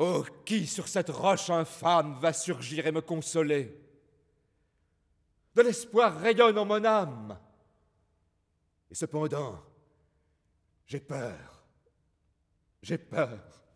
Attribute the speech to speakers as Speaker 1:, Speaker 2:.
Speaker 1: Oh, qui sur cette roche infâme va surgir et me consoler? De l'espoir rayonne en mon âme. Et cependant, j'ai peur. J'ai peur.